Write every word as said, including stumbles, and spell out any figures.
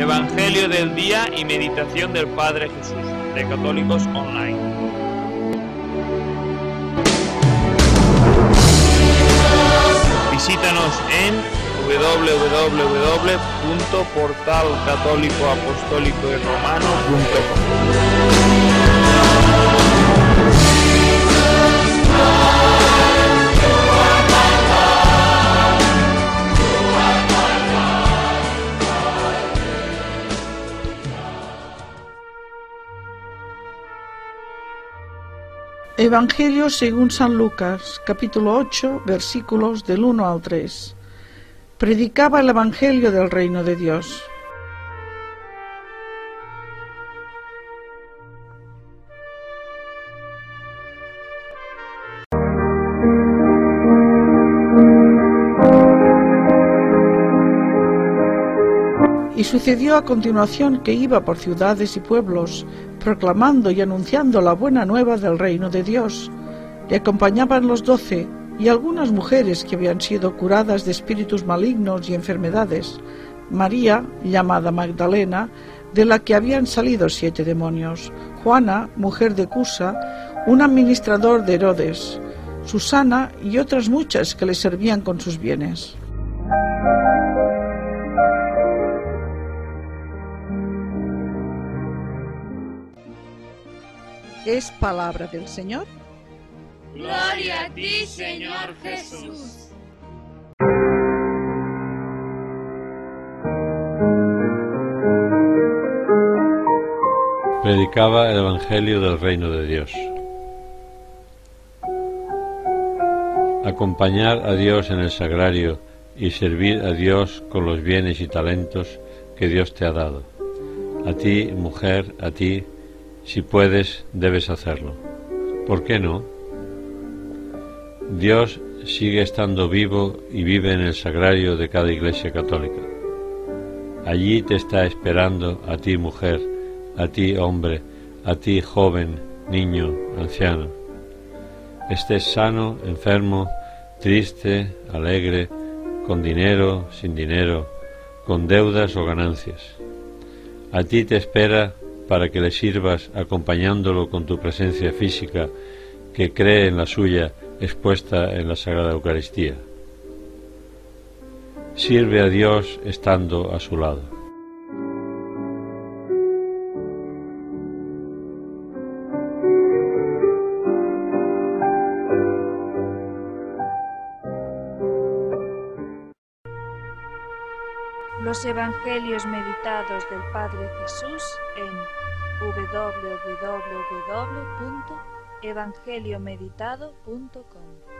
Evangelio del día y meditación del Padre Jesús, de Católicos Online. Visítanos en doble u doble u doble u punto portal católico apostólico y romano punto com. Evangelio según San Lucas, capítulo ocho, versículos del uno al tres. Predicaba el Evangelio del Reino de Dios. Y sucedió a continuación que iba por ciudades y pueblos, proclamando y anunciando la buena nueva del reino de Dios. Le acompañaban los doce y algunas mujeres que habían sido curadas de espíritus malignos y enfermedades. María, llamada Magdalena, de la que habían salido siete demonios. Juana, mujer de Cusa, un administrador de Herodes. Susana y otras muchas que le servían con sus bienes. Es palabra del Señor. Gloria a ti, Señor Jesús. Predicaba el Evangelio del Reino de Dios. Acompañar a Dios en el sagrario y servir a Dios con los bienes y talentos que Dios te ha dado. A ti, mujer, a ti, si puedes, debes hacerlo. ¿Por qué no? Dios sigue estando vivo y vive en el sagrario de cada iglesia católica. Allí te está esperando a ti, mujer, a ti, hombre, a ti, joven, niño, anciano. Estés sano, enfermo, triste, alegre, con dinero, sin dinero, con deudas o ganancias. A ti te espera para que le sirvas acompañándolo con tu presencia física, que cree en la suya expuesta en la Sagrada Eucaristía. Sirve a Dios estando a su lado. Los Evangelios meditados del Padre Jesús en doble u doble u doble u punto evangelio meditado punto com.